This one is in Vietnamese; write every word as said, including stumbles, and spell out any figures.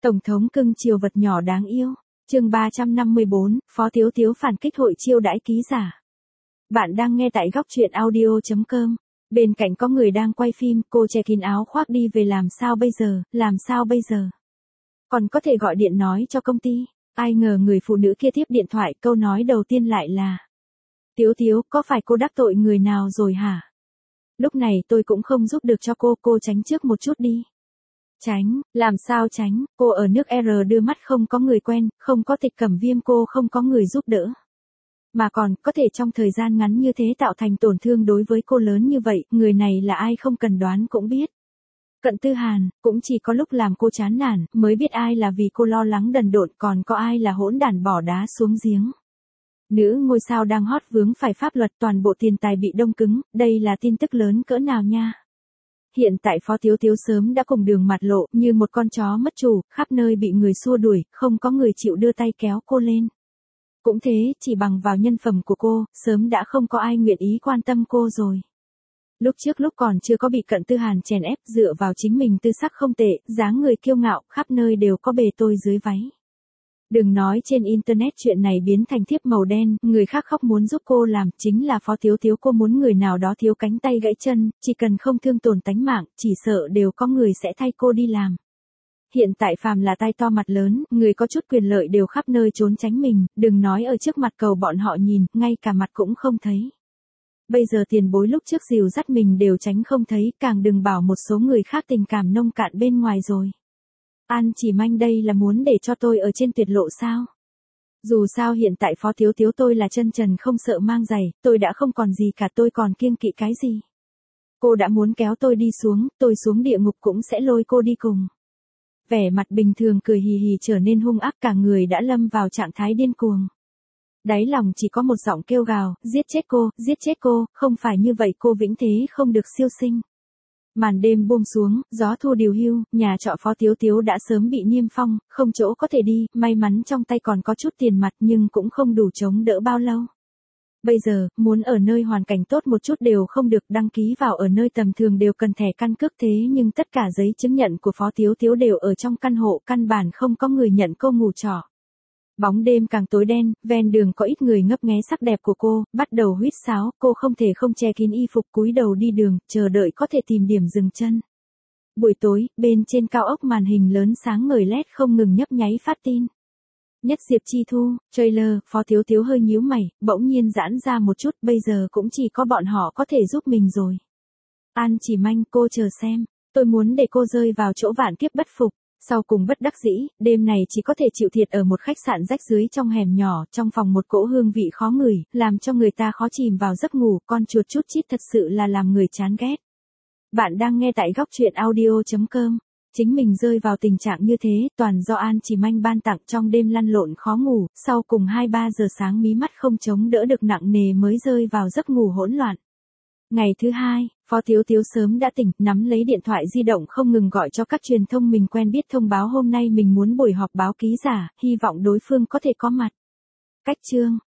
Tổng thống cưng chiều vật nhỏ đáng yêu. Chương ba trăm năm mươi bốn, Phó Tiếu Tiếu phản kích hội chiêu đãi ký giả. Bạn đang nghe tại góc truyện audio chấm com. Bên cạnh có người đang quay phim, cô che kín áo khoác đi về làm sao bây giờ, làm sao bây giờ. Còn có thể gọi điện nói cho công ty. Ai ngờ người phụ nữ kia tiếp điện thoại, câu nói đầu tiên lại là: Tiếu Tiếu, có phải cô đắc tội người nào rồi hả? Lúc này tôi cũng không giúp được cho cô, cô tránh trước một chút đi. Tránh, làm sao tránh, cô ở nước R đưa mắt không có người quen, không có tịch cẩm viêm, cô không có người giúp đỡ. Mà còn, có thể trong thời gian ngắn như thế tạo thành tổn thương đối với cô lớn như vậy, người này là ai không cần đoán cũng biết. Cận Tư Hàn, cũng chỉ có lúc làm cô chán nản, mới biết ai là vì cô lo lắng đần độn, còn có ai là hỗn đản bỏ đá xuống giếng. Nữ ngôi sao đang hot vướng phải pháp luật, toàn bộ tiền tài bị đông cứng, đây là tin tức lớn cỡ nào nha. Hiện tại Phó Tiếu Tiếu sớm đã cùng đường mặt lộ, như một con chó mất chủ, khắp nơi bị người xua đuổi, không có người chịu đưa tay kéo cô lên. Cũng thế, chỉ bằng vào nhân phẩm của cô, sớm đã không có ai nguyện ý quan tâm cô rồi. Lúc trước lúc còn chưa có bị Cận Tư Hàn chèn ép, dựa vào chính mình tư sắc không tệ, dáng người kiêu ngạo, khắp nơi đều có bề tôi dưới váy. Đừng nói trên internet chuyện này biến thành thiếp màu đen, người khác khóc muốn giúp cô làm, chính là Phó Tiếu Tiếu cô muốn người nào đó thiếu cánh tay gãy chân, chỉ cần không thương tổn tánh mạng, chỉ sợ đều có người sẽ thay cô đi làm. Hiện tại phàm là tai to mặt lớn, người có chút quyền lợi đều khắp nơi trốn tránh mình, đừng nói ở trước mặt cầu bọn họ nhìn, ngay cả mặt cũng không thấy. Bây giờ tiền bối lúc trước dìu dắt mình đều tránh không thấy, càng đừng bảo một số người khác tình cảm nông cạn bên ngoài rồi. An Chỉ Manh đây là muốn để cho tôi ở trên tuyệt lộ sao? Dù sao hiện tại Phó Tiếu Tiếu tôi là chân trần không sợ mang giày, tôi đã không còn gì cả, tôi còn kiêng kỵ cái gì? Cô đã muốn kéo tôi đi xuống, tôi xuống địa ngục cũng sẽ lôi cô đi cùng. Vẻ mặt bình thường cười hì hì trở nên hung ác, cả người đã lâm vào trạng thái điên cuồng. Đáy lòng chỉ có một giọng kêu gào, giết chết cô, giết chết cô, không phải như vậy cô vĩnh thế không được siêu sinh. Màn đêm buông xuống, gió thu điều hưu, nhà trọ Phó Tiếu Tiếu đã sớm bị niêm phong, không chỗ có thể đi, may mắn trong tay còn có chút tiền mặt nhưng cũng không đủ chống đỡ bao lâu. Bây giờ, muốn ở nơi hoàn cảnh tốt một chút đều không được, đăng ký vào ở nơi tầm thường đều cần thẻ căn cước, thế nhưng tất cả giấy chứng nhận của Phó Tiếu Tiếu đều ở trong căn hộ, căn bản không có người nhận cô ngủ trọ. Bóng đêm càng tối đen, ven đường có ít người ngấp nghé sắc đẹp của cô, bắt đầu huýt sáo, cô không thể không che kín y phục cúi đầu đi đường, chờ đợi có thể tìm điểm dừng chân. Buổi tối, bên trên cao ốc màn hình lớn sáng ngời led không ngừng nhấp nháy phát tin. Nhất Diệp Chi Thu, trailer, Phó Tiếu Tiếu hơi nhíu mày, bỗng nhiên giãn ra một chút, bây giờ cũng chỉ có bọn họ có thể giúp mình rồi. An Chỉ Manh, cô chờ xem, tôi muốn để cô rơi vào chỗ vạn kiếp bất phục. Sau cùng bất đắc dĩ, đêm này chỉ có thể chịu thiệt ở một khách sạn rách dưới trong hẻm nhỏ, trong phòng một cỗ hương vị khó ngửi, làm cho người ta khó chìm vào giấc ngủ, con chuột chút chít thật sự là làm người chán ghét. Bạn đang nghe tại góc truyện audio chấm com. Chính mình rơi vào tình trạng như thế, toàn do An Chỉ Manh ban tặng, trong đêm lăn lộn khó ngủ, sau cùng hai ba giờ sáng mí mắt không chống đỡ được nặng nề mới rơi vào giấc ngủ hỗn loạn. Ngày thứ hai, Phó Tiếu Tiếu sớm đã tỉnh, nắm lấy điện thoại di động không ngừng gọi cho các truyền thông mình quen biết thông báo hôm nay mình muốn buổi họp báo ký giả, hy vọng đối phương có thể có mặt. Cách chương,